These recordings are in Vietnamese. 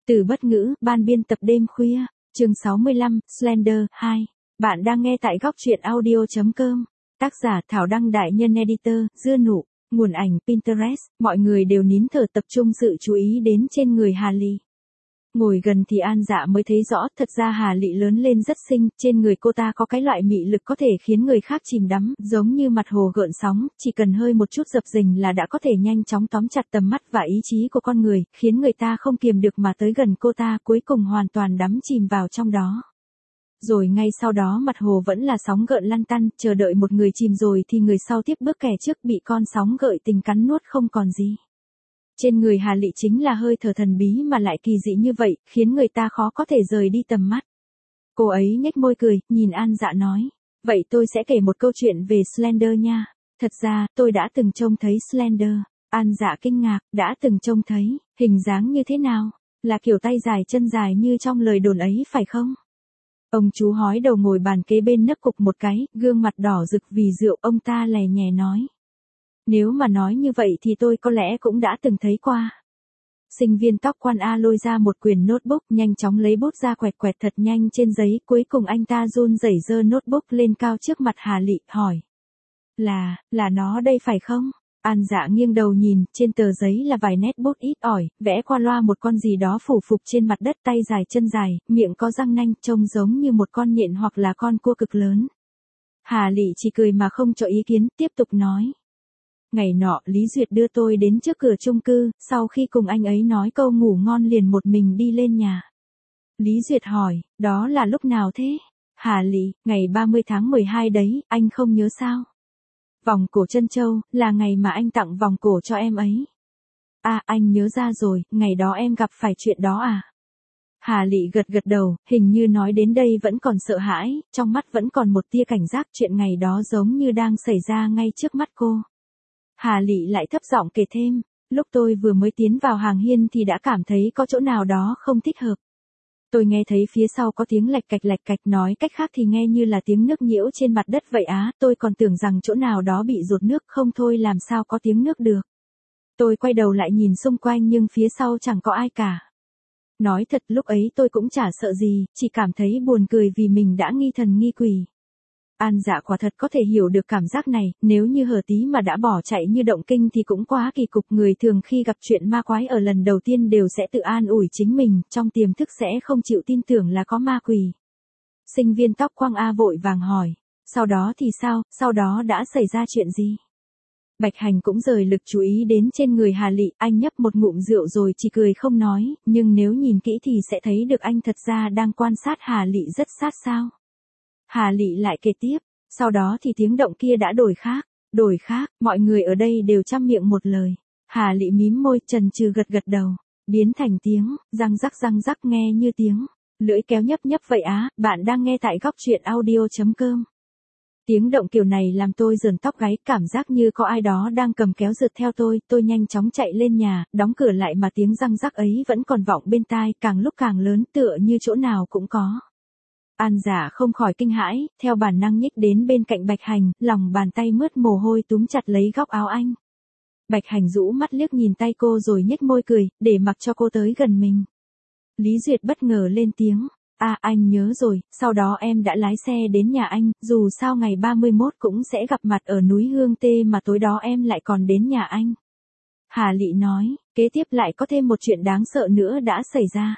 Từ bất ngữ, ban biên tập đêm khuya, chương 65, Slender, 2. Bạn đang nghe tại góc truyện audio.com. Tác giả Thảo Đăng đại nhân editor, Dưa Nụ, nguồn ảnh Pinterest. Mọi người đều nín thở tập trung sự chú ý đến trên người Hà Lị. Ngồi gần thì An Dạ mới thấy rõ, thật ra Hà Lị lớn lên rất xinh, trên người cô ta có cái loại mị lực có thể khiến người khác chìm đắm, giống như mặt hồ gợn sóng, chỉ cần hơi một chút dập dình là đã có thể nhanh chóng tóm chặt tầm mắt và ý chí của con người, khiến người ta không kiềm được mà tới gần cô ta, cuối cùng hoàn toàn đắm chìm vào trong đó. Rồi ngay sau đó mặt hồ vẫn là sóng gợn lăn tăn, chờ đợi một người chìm rồi thì người sau tiếp bước kẻ trước bị con sóng gợi tình cắn nuốt không còn gì. Trên người Hà Lị chính là hơi thở thần bí mà lại kỳ dị như vậy, khiến người ta khó có thể rời đi tầm mắt. Cô ấy nhếch môi cười, nhìn An Dạ nói, vậy tôi sẽ kể một câu chuyện về Slender nha. Thật ra, tôi đã từng trông thấy Slender. An Dạ kinh ngạc, đã từng trông thấy, hình dáng như thế nào? Là kiểu tay dài chân dài như trong lời đồn ấy phải không? Ông chú hói đầu ngồi bàn kế bên nấc cục một cái, gương mặt đỏ rực vì rượu, ông ta lè nhè nói. Nếu mà nói như vậy thì tôi có lẽ cũng đã từng thấy qua. Sinh viên tóc quan A lôi ra một quyển notebook, nhanh chóng lấy bút ra quẹt quẹt thật nhanh trên giấy, cuối cùng anh ta run rẩy giơ notebook lên cao trước mặt Hà Lị, hỏi. Là nó đây phải không? An Dạ nghiêng đầu nhìn, trên tờ giấy là vài nét bút ít ỏi, vẽ qua loa một con gì đó phủ phục trên mặt đất, tay dài chân dài, miệng có răng nanh, trông giống như một con nhện hoặc là con cua cực lớn. Hà Lị chỉ cười mà không cho ý kiến, tiếp tục nói. Ngày nọ, Lý Duyệt đưa tôi đến trước cửa chung cư, sau khi cùng anh ấy nói câu ngủ ngon liền một mình đi lên nhà. Lý Duyệt hỏi, đó là lúc nào thế? Hà Lị, ngày 30 tháng 12 đấy, anh không nhớ sao? Vòng cổ trân châu, là ngày mà anh tặng vòng cổ cho em ấy. À, anh nhớ ra rồi, ngày đó em gặp phải chuyện đó à? Hà Lị gật gật đầu, hình như nói đến đây vẫn còn sợ hãi, trong mắt vẫn còn một tia cảnh giác, chuyện ngày đó giống như đang xảy ra ngay trước mắt cô. Hà Lị lại thấp giọng kể thêm, lúc tôi vừa mới tiến vào hàng hiên thì đã cảm thấy có chỗ nào đó không thích hợp. Tôi nghe thấy phía sau có tiếng lạch cạch, nói cách khác thì nghe như là tiếng nước nhiễu trên mặt đất vậy á, tôi còn tưởng rằng chỗ nào đó bị dột nước, không thôi làm sao có tiếng nước được. Tôi quay đầu lại nhìn xung quanh nhưng phía sau chẳng có ai cả. Nói thật lúc ấy tôi cũng chả sợ gì, chỉ cảm thấy buồn cười vì mình đã nghi thần nghi quỷ. An Dạ quả thật có thể hiểu được cảm giác này, nếu như hờ tí mà đã bỏ chạy như động kinh thì cũng quá kỳ cục, người thường khi gặp chuyện ma quái ở lần đầu tiên đều sẽ tự an ủi chính mình, trong tiềm thức sẽ không chịu tin tưởng là có ma quỷ. Sinh viên tóc quang A vội vàng hỏi, sau đó thì sao, sau đó đã xảy ra chuyện gì? Bạch Hành cũng rời lực chú ý đến trên người Hà Lị, anh nhấp một ngụm rượu rồi chỉ cười không nói, nhưng nếu nhìn kỹ thì sẽ thấy được anh thật ra đang quan sát Hà Lị rất sát sao. Hà Lị lại kể tiếp, sau đó thì tiếng động kia đã đổi khác, mọi người ở đây đều chăm miệng một lời. Hà Lị mím môi, chần chừ gật đầu, biến thành tiếng, răng rắc nghe như tiếng, lưỡi kéo nhấp vậy á, bạn đang nghe tại góc truyện audio.com. Tiếng động kiểu này làm tôi rờn tóc gáy, cảm giác như có ai đó đang cầm kéo rượt theo tôi nhanh chóng chạy lên nhà, đóng cửa lại mà tiếng răng rắc ấy vẫn còn vọng bên tai, càng lúc càng lớn tựa như chỗ nào cũng có. An Dạ không khỏi kinh hãi, theo bản năng nhích đến bên cạnh Bạch Hành, lòng bàn tay mướt mồ hôi túm chặt lấy góc áo anh. Bạch Hành rũ mắt liếc nhìn tay cô rồi nhếch môi cười, để mặc cho cô tới gần mình. Lý Duyệt bất ngờ lên tiếng, anh nhớ rồi, sau đó em đã lái xe đến nhà anh, dù sao ngày 31 cũng sẽ gặp mặt ở núi Hương Tê mà tối đó em lại còn đến nhà anh. Hà Lị nói, kế tiếp lại có thêm một chuyện đáng sợ nữa đã xảy ra.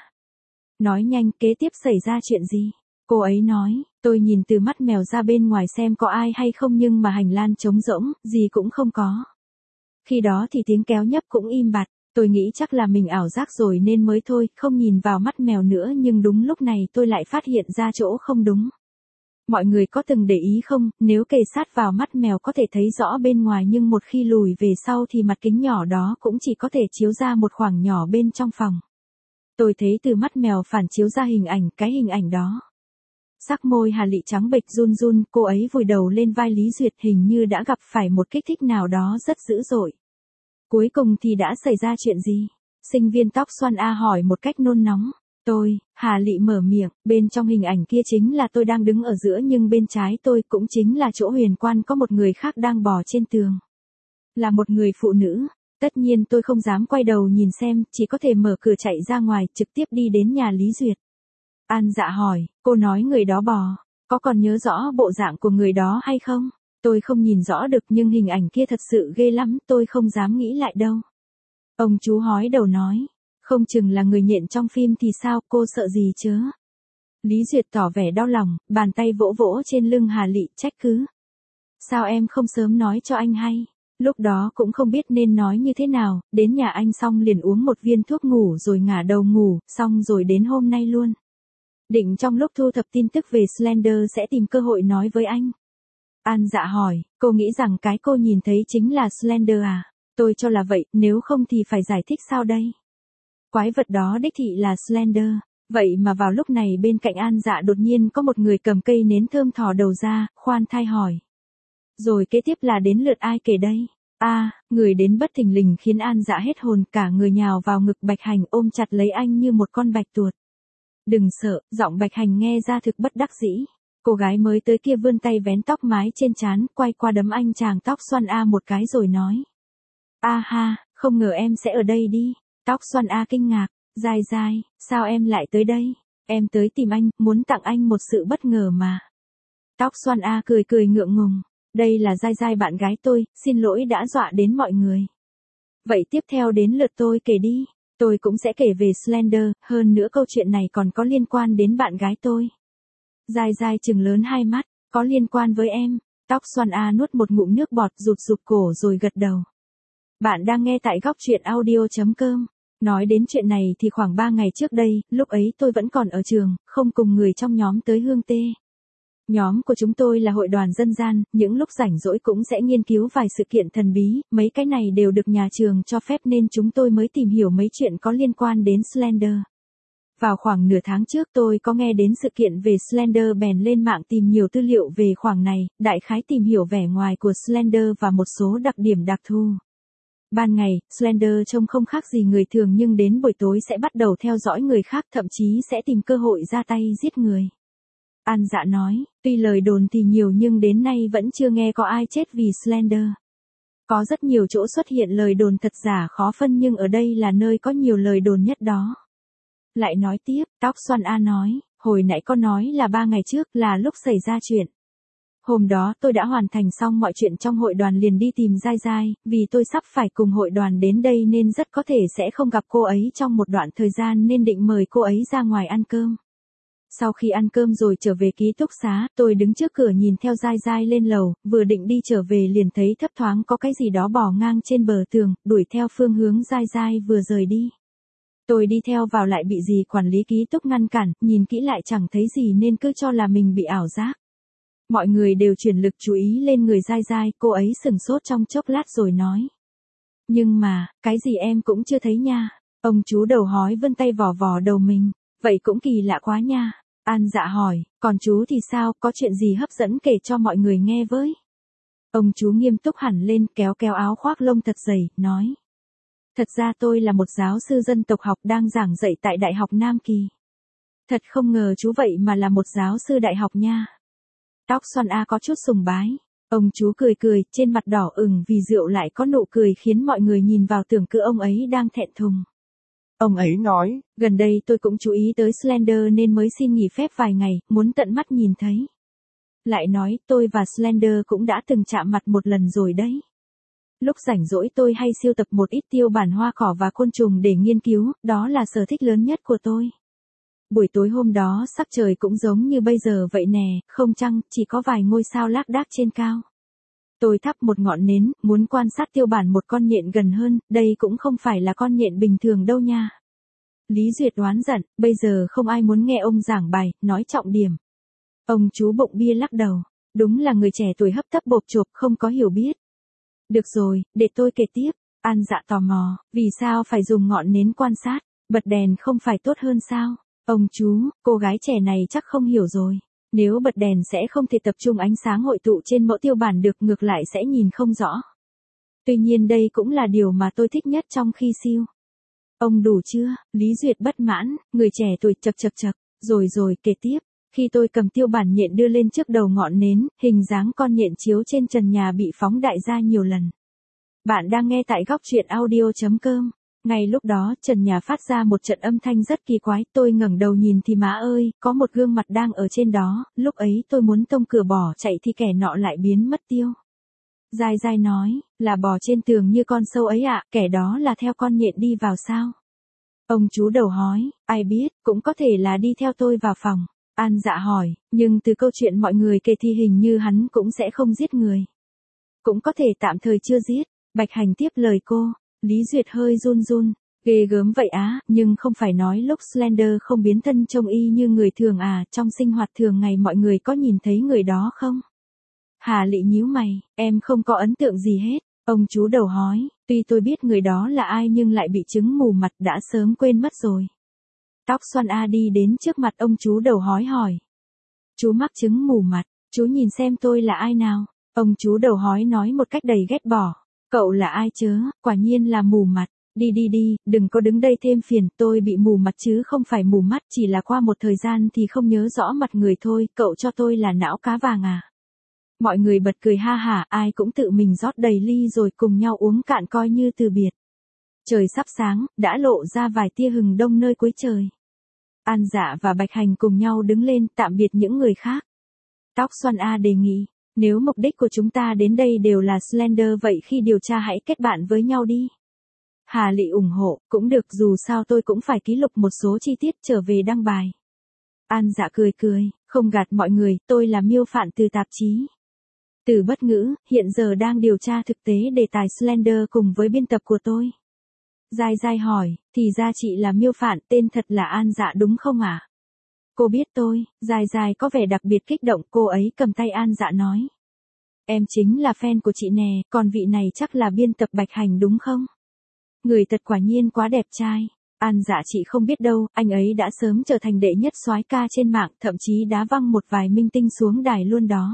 Nói nhanh, kế tiếp xảy ra chuyện gì? Cô ấy nói, tôi nhìn từ mắt mèo ra bên ngoài xem có ai hay không nhưng mà hành lang trống rỗng, gì cũng không có. Khi đó thì tiếng kéo nhấp cũng im bặt, tôi nghĩ chắc là mình ảo giác rồi nên mới thôi, không nhìn vào mắt mèo nữa nhưng đúng lúc này tôi lại phát hiện ra chỗ không đúng. Mọi người có từng để ý không, nếu kề sát vào mắt mèo có thể thấy rõ bên ngoài nhưng một khi lùi về sau thì mặt kính nhỏ đó cũng chỉ có thể chiếu ra một khoảng nhỏ bên trong phòng. Tôi thấy từ mắt mèo phản chiếu ra cái hình ảnh đó. Sắc môi Hà Lị trắng bệch run, cô ấy vùi đầu lên vai Lý Duyệt, hình như đã gặp phải một kích thích nào đó rất dữ dội. Cuối cùng thì đã xảy ra chuyện gì? Sinh viên tóc xoăn A hỏi một cách nôn nóng. Hà Lị mở miệng, bên trong hình ảnh kia chính là tôi đang đứng ở giữa nhưng bên trái tôi cũng chính là chỗ huyền quan có một người khác đang bò trên tường. Là một người phụ nữ. Tất nhiên tôi không dám quay đầu nhìn xem, chỉ có thể mở cửa chạy ra ngoài, trực tiếp đi đến nhà Lý Duyệt. An Dạ hỏi, cô nói người đó bỏ, có còn nhớ rõ bộ dạng của người đó hay không? Tôi không nhìn rõ được nhưng hình ảnh kia thật sự ghê lắm, tôi không dám nghĩ lại đâu. Ông chú hói đầu nói, không chừng là người nhện trong phim thì sao, cô sợ gì chứ? Lý Duyệt tỏ vẻ đau lòng, bàn tay vỗ vỗ trên lưng Hà Lị, trách cứ. Sao em không sớm nói cho anh hay? Lúc đó cũng không biết nên nói như thế nào, đến nhà anh xong liền uống một viên thuốc ngủ rồi ngả đầu ngủ, xong rồi đến hôm nay luôn. Định trong lúc thu thập tin tức về Slender sẽ tìm cơ hội nói với anh. An Dạ hỏi, cô nghĩ rằng cái cô nhìn thấy chính là Slender à? Tôi cho là vậy, nếu không thì phải giải thích sao đây? Quái vật đó đích thị là Slender. Vậy mà vào lúc này bên cạnh An Dạ đột nhiên có một người cầm cây nến thơm thò đầu ra, khoan thai hỏi. Rồi kế tiếp là đến lượt ai kể đây? Người đến bất thình lình khiến An Dạ hết hồn, cả người nhào vào ngực Bạch Hành ôm chặt lấy anh như một con bạch tuột. Đừng sợ, giọng Bạch Hành nghe ra thực bất đắc dĩ. Cô gái mới tới kia vươn tay vén tóc mái trên trán, quay qua đấm anh chàng tóc xoăn một cái rồi nói. Ha, không ngờ em sẽ ở đây đi. Tóc xoăn kinh ngạc, Dai Dai, sao em lại tới đây? Em tới tìm anh, muốn tặng anh một sự bất ngờ mà. Tóc xoăn cười cười ngượng ngùng. Đây là Dai Dai bạn gái tôi, xin lỗi đã dọa đến mọi người. Vậy tiếp theo đến lượt tôi kể đi. Tôi cũng sẽ kể về Slender, hơn nữa câu chuyện này còn có liên quan đến bạn gái tôi. Dai Dai trừng lớn hai mắt, có liên quan với em. Tóc xoăn nuốt một ngụm nước bọt rụt rụt cổ rồi gật đầu. Bạn đang nghe tại góc truyện audio.com. Nói đến chuyện này thì khoảng 3 ngày trước đây, lúc ấy tôi vẫn còn ở trường, không cùng người trong nhóm tới Hương Tê. Nhóm của chúng tôi là hội đoàn dân gian, những lúc rảnh rỗi cũng sẽ nghiên cứu vài sự kiện thần bí, mấy cái này đều được nhà trường cho phép nên chúng tôi mới tìm hiểu mấy chuyện có liên quan đến Slender. Vào khoảng nửa tháng trước tôi có nghe đến sự kiện về Slender bèn lên mạng tìm nhiều tư liệu về khoảng này, đại khái tìm hiểu vẻ ngoài của Slender và một số đặc điểm đặc thù. Ban ngày, Slender trông không khác gì người thường nhưng đến buổi tối sẽ bắt đầu theo dõi người khác, thậm chí sẽ tìm cơ hội ra tay giết người. An Dạ nói, tuy lời đồn thì nhiều nhưng đến nay vẫn chưa nghe có ai chết vì Slender. Có rất nhiều chỗ xuất hiện lời đồn thật giả khó phân nhưng ở đây là nơi có nhiều lời đồn nhất đó. Lại nói tiếp, tóc xoăn nói, hồi nãy có nói là 3 ngày trước là lúc xảy ra chuyện. Hôm đó tôi đã hoàn thành xong mọi chuyện trong hội đoàn liền đi tìm Dai Dai, vì tôi sắp phải cùng hội đoàn đến đây nên rất có thể sẽ không gặp cô ấy trong một đoạn thời gian nên định mời cô ấy ra ngoài ăn cơm. Sau khi ăn cơm rồi trở về ký túc xá, tôi đứng trước cửa nhìn theo Dai Dai lên lầu, vừa định đi trở về liền thấy thấp thoáng có cái gì đó bò ngang trên bờ tường, đuổi theo phương hướng Dai Dai vừa rời đi. Tôi đi theo vào lại bị dì quản lý ký túc ngăn cản, nhìn kỹ lại chẳng thấy gì nên cứ cho là mình bị ảo giác. Mọi người đều chuyển lực chú ý lên người Dai Dai, cô ấy sửng sốt trong chốc lát rồi nói. Nhưng mà, cái gì em cũng chưa thấy nha. Ông chú đầu hói vươn tay vò vò đầu mình. Vậy cũng kỳ lạ quá nha. An Dạ hỏi, còn chú thì sao, có chuyện gì hấp dẫn kể cho mọi người nghe với. Ông chú nghiêm túc hẳn lên, kéo kéo áo khoác lông thật dày, nói. Thật ra tôi là một giáo sư dân tộc học đang giảng dạy tại Đại học Nam Kỳ. Thật không ngờ chú vậy mà là một giáo sư đại học nha. Tóc xoăn có chút sùng bái. Ông chú cười cười, trên mặt đỏ ửng vì rượu lại có nụ cười khiến mọi người nhìn vào tưởng cứ ông ấy đang thẹn thùng. Ông ấy nói, gần đây tôi cũng chú ý tới Slender nên mới xin nghỉ phép vài ngày, muốn tận mắt nhìn thấy. Lại nói, tôi và Slender cũng đã từng chạm mặt một lần rồi đấy. Lúc rảnh rỗi tôi hay sưu tập một ít tiêu bản hoa cỏ và côn trùng để nghiên cứu, đó là sở thích lớn nhất của tôi. Buổi tối hôm đó sắc trời cũng giống như bây giờ vậy nè, không trăng, chỉ có vài ngôi sao lác đác trên cao. Tôi thắp một ngọn nến, muốn quan sát tiêu bản một con nhện gần hơn, đây cũng không phải là con nhện bình thường đâu nha. Lý Duyệt oán giận, bây giờ không ai muốn nghe ông giảng bài, nói trọng điểm. Ông chú bụng bia lắc đầu, đúng là người trẻ tuổi hấp tấp bộp chộp không có hiểu biết. Được rồi, để tôi kể tiếp. An Dạ tò mò, vì sao phải dùng ngọn nến quan sát, bật đèn không phải tốt hơn sao? Ông chú, cô gái trẻ này chắc không hiểu rồi. Nếu bật đèn sẽ không thể tập trung ánh sáng hội tụ trên mẫu tiêu bản được, ngược lại sẽ nhìn không rõ. Tuy nhiên đây cũng là điều mà tôi thích nhất trong khi siêu. Ông đủ chưa? Lý Duyệt bất mãn, người trẻ tuổi chập. Rồi, kể tiếp. Khi tôi cầm tiêu bản nhện đưa lên trước đầu ngọn nến, hình dáng con nhện chiếu trên trần nhà bị phóng đại ra nhiều lần. Bạn đang nghe tại góc truyện audio.com. Ngay lúc đó trần nhà phát ra một trận âm thanh rất kỳ quái, tôi ngẩng đầu nhìn thì má ơi, có một gương mặt đang ở trên đó, lúc ấy tôi muốn tông cửa bỏ chạy thì kẻ nọ lại biến mất tiêu. Dai dai nói, là bò trên tường như con sâu ấy ạ, kẻ đó là theo con nhện đi vào sao? Ông chú đầu hói, ai biết, cũng có thể là đi theo tôi vào phòng. An Dạ hỏi, nhưng từ câu chuyện mọi người kể thì hình như hắn cũng sẽ không giết người. Cũng có thể tạm thời chưa giết. Bạch Hành tiếp lời cô. Lý Duyệt hơi run run. Ghê gớm vậy á, nhưng không phải nói lúc Slender không biến thân trông y như người thường à, trong sinh hoạt thường ngày mọi người có nhìn thấy người đó không? Hà Lị nhíu mày, em không có ấn tượng gì hết. Ông chú đầu hói, tuy tôi biết người đó là ai nhưng lại bị chứng mù mặt đã sớm quên mất rồi. Tóc xoăn A đi đến trước mặt ông chú đầu hói hỏi. Chú mắc chứng mù mặt, chú nhìn xem tôi là ai nào? Ông chú đầu hói nói một cách đầy ghét bỏ. Cậu là ai chớ, quả nhiên là mù mặt. Đi đi đi, đừng có đứng đây thêm phiền, tôi bị mù mặt chứ không phải mù mắt, chỉ là qua một thời gian thì không nhớ rõ mặt người thôi, cậu cho tôi là não cá vàng à. Mọi người bật cười ha hả, ai cũng tự mình rót đầy ly rồi cùng nhau uống cạn coi như từ biệt. Trời sắp sáng, đã lộ ra vài tia hừng đông nơi cuối trời. An Dạ và Bạch Hành cùng nhau đứng lên tạm biệt những người khác. Tóc xoăn A đề nghị, nếu mục đích của chúng ta đến đây đều là Slender vậy khi điều tra hãy kết bạn với nhau đi. Hà Lị ủng hộ, cũng được dù sao tôi cũng phải ký lục một số chi tiết trở về đăng bài. An Dạ cười cười, không gạt mọi người, tôi là Miêu Phạn từ tạp chí. Từ Bất Ngữ, hiện giờ đang điều tra thực tế đề tài Slender cùng với biên tập của tôi. Dai Dai hỏi, thì ra chị là Miêu Phạn, tên thật là An Dạ đúng không ạ? Cô biết tôi, Dai Dai có vẻ đặc biệt kích động, cô ấy cầm tay An Dạ nói. Em chính là fan của chị nè, còn vị này chắc là biên tập Bạch Hành đúng không? Người thật quả nhiên quá đẹp trai. An Dạ chị không biết đâu, anh ấy đã sớm trở thành đệ nhất soái ca trên mạng, thậm chí đá văng một vài minh tinh xuống đài luôn đó.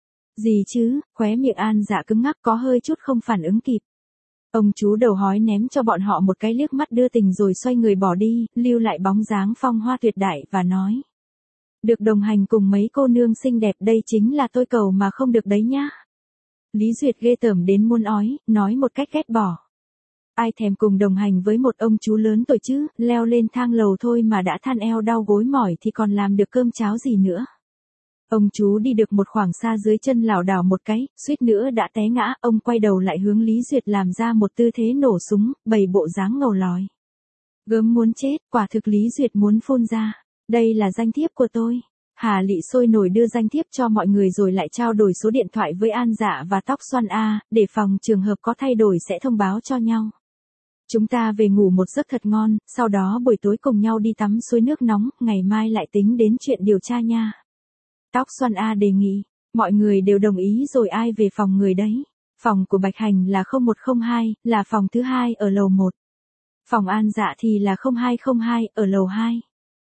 Gì chứ, khóe miệng An Dạ cứng ngắc có hơi chút không phản ứng kịp. Ông chú đầu hói ném cho bọn họ một cái liếc mắt đưa tình rồi xoay người bỏ đi, lưu lại bóng dáng phong hoa tuyệt đại và nói. Được đồng hành cùng mấy cô nương xinh đẹp đây chính là tôi cầu mà không được đấy nhá. Lý Duyệt ghê tởm đến muôn ói, nói một cách ghét bỏ. Ai thèm cùng đồng hành với một ông chú lớn tuổi chứ, leo lên thang lầu thôi mà đã than eo đau gối mỏi thì còn làm được cơm cháo gì nữa. Ông chú đi được một khoảng xa dưới chân lảo đảo một cái, suýt nữa đã té ngã, ông quay đầu lại hướng Lý Duyệt làm ra một tư thế nổ súng, bày bộ dáng ngầu lòi. Gớm muốn chết, quả thực Lý Duyệt muốn phun ra. Đây là danh thiếp của tôi. Hà Lị sôi nổi đưa danh thiếp cho mọi người rồi lại trao đổi số điện thoại với An Dạ và Tóc Xoăn A, để phòng trường hợp có thay đổi sẽ thông báo cho nhau. Chúng ta về ngủ một giấc thật ngon, sau đó buổi tối cùng nhau đi tắm suối nước nóng, ngày mai lại tính đến chuyện điều tra nha. Tóc Xoăn A đề nghị, mọi người đều đồng ý rồi ai về phòng người đấy. Phòng của Bạch Hành là 0102, là phòng thứ 2 ở lầu 1. Phòng An Dạ thì là 0202, ở lầu 2.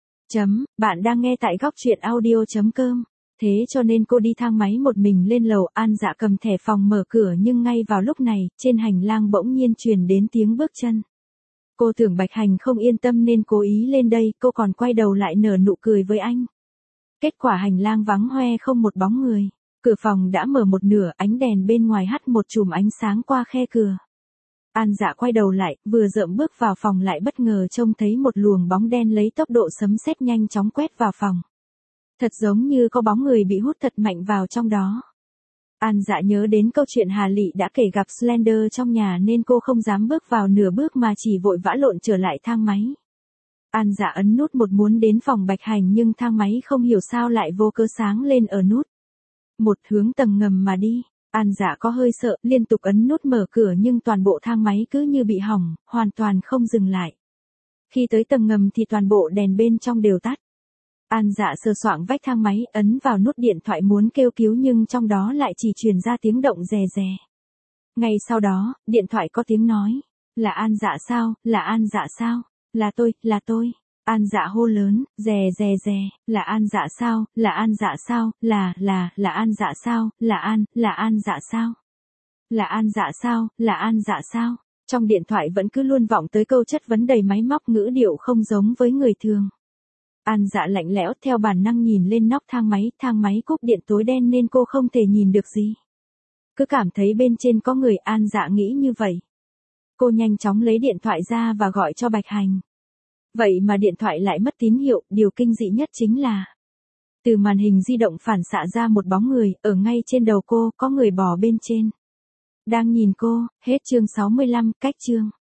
Bạn đang nghe tại góc truyện audio.com. Thế cho nên cô đi thang máy một mình lên lầu, An Dạ cầm thẻ phòng mở cửa nhưng ngay vào lúc này, trên hành lang bỗng nhiên truyền đến tiếng bước chân. Cô tưởng Bạch Hành không yên tâm nên cố ý lên đây, cô còn quay đầu lại nở nụ cười với anh. Kết quả hành lang vắng hoe không một bóng người. Cửa phòng đã mở một nửa, ánh đèn bên ngoài hắt một chùm ánh sáng qua khe cửa. An Dạ quay đầu lại, vừa dợm bước vào phòng lại bất ngờ trông thấy một luồng bóng đen lấy tốc độ sấm sét nhanh chóng quét vào phòng. Thật giống như có bóng người bị hút thật mạnh vào trong đó. An Dạ nhớ đến câu chuyện Hà Lị đã kể gặp Slender trong nhà nên cô không dám bước vào nửa bước mà chỉ vội vã lộn trở lại thang máy. An Dạ ấn nút một muốn đến phòng Bạch Hành nhưng thang máy không hiểu sao lại vô cớ sáng lên ở nút. Một hướng tầng ngầm mà đi. An Dạ có hơi sợ, liên tục ấn nút mở cửa nhưng toàn bộ thang máy cứ như bị hỏng, hoàn toàn không dừng lại. Khi tới tầng ngầm thì toàn bộ đèn bên trong đều tắt. An Dạ sờ soạng vách thang máy, ấn vào nút điện thoại muốn kêu cứu nhưng trong đó lại chỉ truyền ra tiếng động rè rè. Ngay sau đó, điện thoại có tiếng nói. Là An Dạ sao, là An Dạ sao, là tôi. An Dạ hô lớn, rè rè rè, là An Dạ sao, là An Dạ sao, là An Dạ sao, là An Dạ sao. Là An Dạ sao, là An Dạ sao. Trong điện thoại vẫn cứ luôn vọng tới câu chất vấn đầy máy móc ngữ điệu không giống với người thường. An Dạ lạnh lẽo theo bản năng nhìn lên nóc thang máy cúp điện tối đen nên cô không thể nhìn được gì. Cứ cảm thấy bên trên có người, An Dạ nghĩ như vậy. Cô nhanh chóng lấy điện thoại ra và gọi cho Bạch Hành. Vậy mà điện thoại lại mất tín hiệu, điều kinh dị nhất chính là từ màn hình di động phản xạ ra một bóng người, ở ngay trên đầu cô, có người bò bên trên. Đang nhìn cô, hết chương 65, cách chương.